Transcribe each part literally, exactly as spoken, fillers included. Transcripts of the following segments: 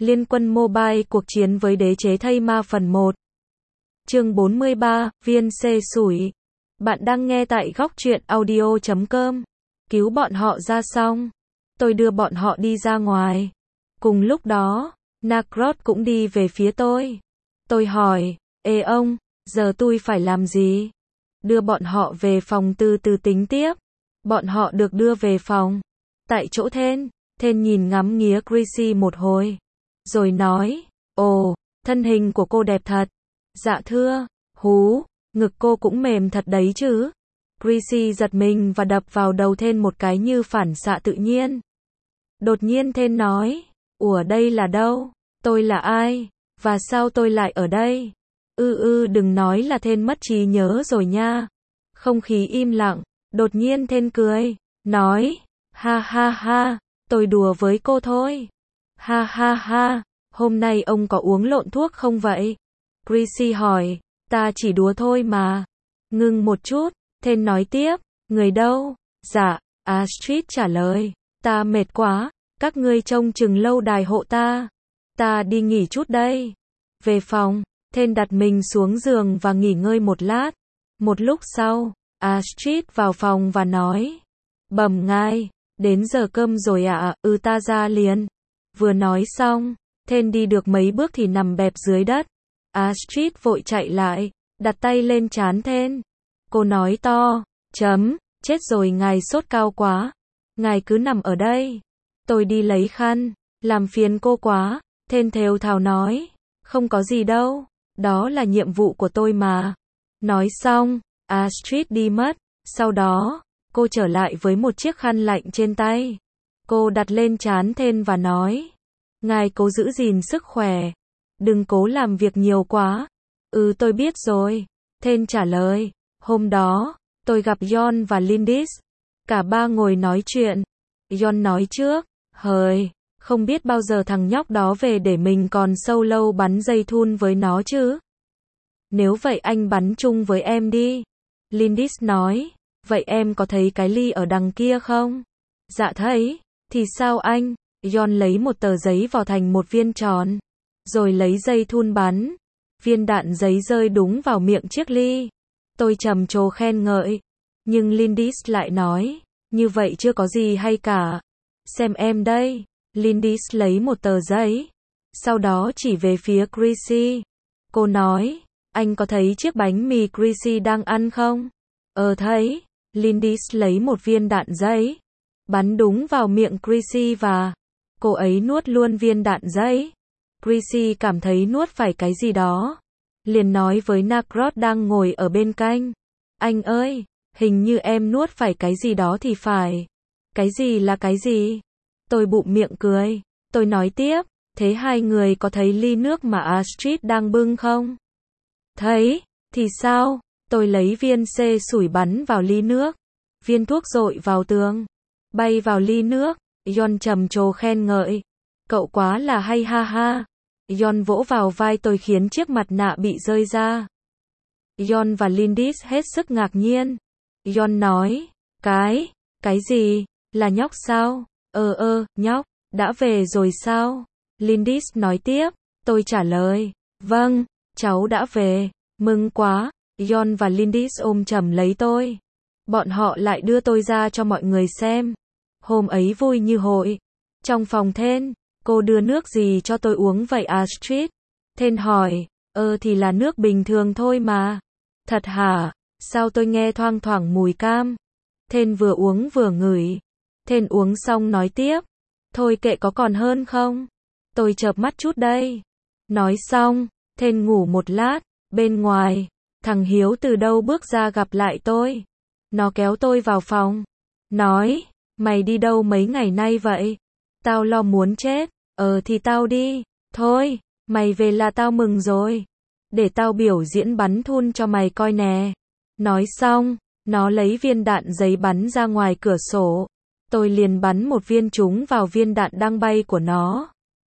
Liên quân mobile cuộc chiến với đế chế thây ma phần một. Chương bốn mươi ba, viên xê sủi. Bạn đang nghe tại góc truyện audio chấm com. Cứu bọn họ ra xong, tôi đưa bọn họ đi ra ngoài. Cùng lúc đó, Nacrot cũng đi về phía tôi. Tôi hỏi, ê ông, giờ tôi phải làm gì? Đưa bọn họ về phòng từ từ tính tiếp. Bọn họ được đưa về phòng. Tại chỗ Thên, Thên nhìn ngắm nghía Chrissy một hồi. Rồi nói, ồ, thân hình của cô đẹp thật. Dạ thưa, hú, ngực cô cũng mềm thật đấy chứ. Chrissy giật mình và đập vào đầu Thên một cái như phản xạ tự nhiên. Đột nhiên Thên nói, ủa đây là đâu? Tôi là ai? Và sao tôi lại ở đây? Ư ư đừng nói là Thên mất trí nhớ rồi nha. Không khí im lặng, đột nhiên Thên cười, nói, ha ha ha, tôi đùa với cô thôi. Ha ha ha, hôm nay ông có uống lộn thuốc không vậy? Chrissy hỏi, ta chỉ đùa thôi mà. Ngưng một chút, Thên nói tiếp, người đâu? Dạ, Astrid trả lời, ta mệt quá, các ngươi trông chừng lâu đài hộ ta. Ta đi nghỉ chút đây. Về phòng, Thên đặt mình xuống giường và nghỉ ngơi một lát. Một lúc sau, Astrid vào phòng và nói, bẩm ngài, đến giờ cơm rồi ạ, à? Ừ ta ra liền. Vừa nói xong, Thên đi được mấy bước thì nằm bẹp dưới đất. Astrid vội chạy lại, đặt tay lên trán Thên. Cô nói to, chấm, chết rồi ngài sốt cao quá. Ngài cứ nằm ở đây. Tôi đi lấy khăn, làm phiền cô quá. Thên thều thào nói, không có gì đâu, đó là nhiệm vụ của tôi mà. Nói xong, Astrid đi mất. Sau đó, cô trở lại với một chiếc khăn lạnh trên tay. Cô đặt lên trán Thên và nói, ngài cố giữ gìn sức khỏe. Đừng cố làm việc nhiều quá. Ừ tôi biết rồi. Thên trả lời. Hôm đó, tôi gặp John và Lindis. Cả ba ngồi nói chuyện. John nói trước, hời, không biết bao giờ thằng nhóc đó về để mình còn sâu lâu bắn dây thun với nó chứ. Nếu vậy anh bắn chung với em đi. Lindis nói, vậy em có thấy cái ly ở đằng kia không? Dạ thấy. Thì sao anh? John lấy một tờ giấy vò thành một viên tròn. Rồi lấy dây thun bắn. Viên đạn giấy rơi đúng vào miệng chiếc ly. Tôi trầm trồ khen ngợi. Nhưng Lindis lại nói, như vậy chưa có gì hay cả. Xem em đây. Lindis lấy một tờ giấy. Sau đó chỉ về phía Chrissy. Cô nói, anh có thấy chiếc bánh mì Chrissy đang ăn không? Ờ thấy. Lindis lấy một viên đạn giấy. Bắn đúng vào miệng Chrissy và cô ấy nuốt luôn viên đạn giấy. Chrissy cảm thấy nuốt phải cái gì đó. Liền nói với Nacrot đang ngồi ở bên cạnh. Anh ơi, hình như em nuốt phải cái gì đó thì phải. Cái gì là cái gì? Tôi bụm miệng cười. Tôi nói tiếp, thế hai người có thấy ly nước mà Astrid đang bưng không? Thấy, thì sao? Tôi lấy viên xê sủi bắn vào ly nước. Viên thuốc dội vào tường. Bay vào ly nước. John trầm trồ khen ngợi. Cậu quá là hay ha ha. John vỗ vào vai tôi khiến chiếc mặt nạ bị rơi ra. John và Lindis hết sức ngạc nhiên. John nói, cái, cái gì, là nhóc sao? Ờ ơ, nhóc, đã về rồi sao? Lindis nói tiếp, tôi trả lời, vâng, cháu đã về, mừng quá. John và Lindis ôm chầm lấy tôi. Bọn họ lại đưa tôi ra cho mọi người xem. Hôm ấy vui như hội. Trong phòng Thên, cô đưa nước gì cho tôi uống vậy Astrid? Thên hỏi, ờ thì là nước bình thường thôi mà. Thật hả? Sao tôi nghe thoang thoảng mùi cam? Thên vừa uống vừa ngửi. Thên uống xong nói tiếp, thôi kệ có còn hơn không? Tôi chợp mắt chút đây. Nói xong, Thên ngủ một lát. Bên ngoài, thằng Hiếu từ đâu bước ra gặp lại tôi. Nó kéo tôi vào phòng. Nói, mày đi đâu mấy ngày nay vậy? Tao lo muốn chết. Ờ thì tao đi. Thôi, mày về là tao mừng rồi. Để tao biểu diễn bắn thun cho mày coi nè. Nói xong, nó lấy viên đạn giấy bắn ra ngoài cửa sổ. Tôi liền bắn một viên trúng vào viên đạn đang bay của nó.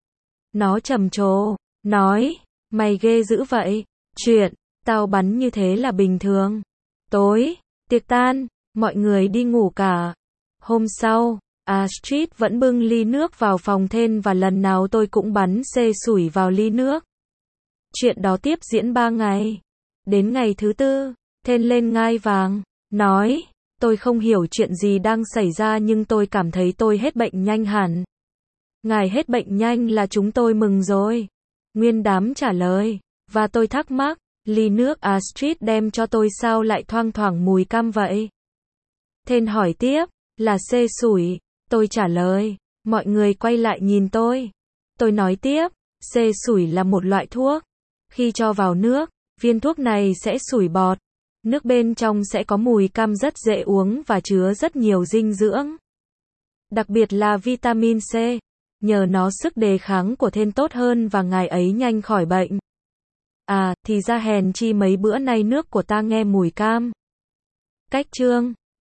Nó trầm trồ, nói, mày ghê dữ vậy. Chuyện, tao bắn như thế là bình thường. Tối, tiệc tan, mọi người đi ngủ cả. Hôm sau, Astrid vẫn bưng ly nước vào phòng Thên và lần nào tôi cũng bắn xê sủi vào ly nước. Chuyện đó tiếp diễn ba ngày. Đến ngày thứ tư, Thên lên ngai vàng, nói, tôi không hiểu chuyện gì đang xảy ra nhưng tôi cảm thấy tôi hết bệnh nhanh hẳn. Ngài hết bệnh nhanh là chúng tôi mừng rồi. Nguyên đám trả lời, và tôi thắc mắc, ly nước Astrid đem cho tôi sao lại thoang thoảng mùi cam vậy? Thên hỏi tiếp, là xê sủi. Tôi trả lời, mọi người quay lại nhìn tôi. Tôi nói tiếp, xê sủi là một loại thuốc. Khi cho vào nước, viên thuốc này sẽ sủi bọt. Nước bên trong sẽ có mùi cam rất dễ uống và chứa rất nhiều dinh dưỡng. Đặc biệt là vitamin C. Nhờ nó sức đề kháng của Thên tốt hơn và ngài ấy nhanh khỏi bệnh. À, thì ra hèn chi mấy bữa nay nước của ta nghe mùi cam. Cách chương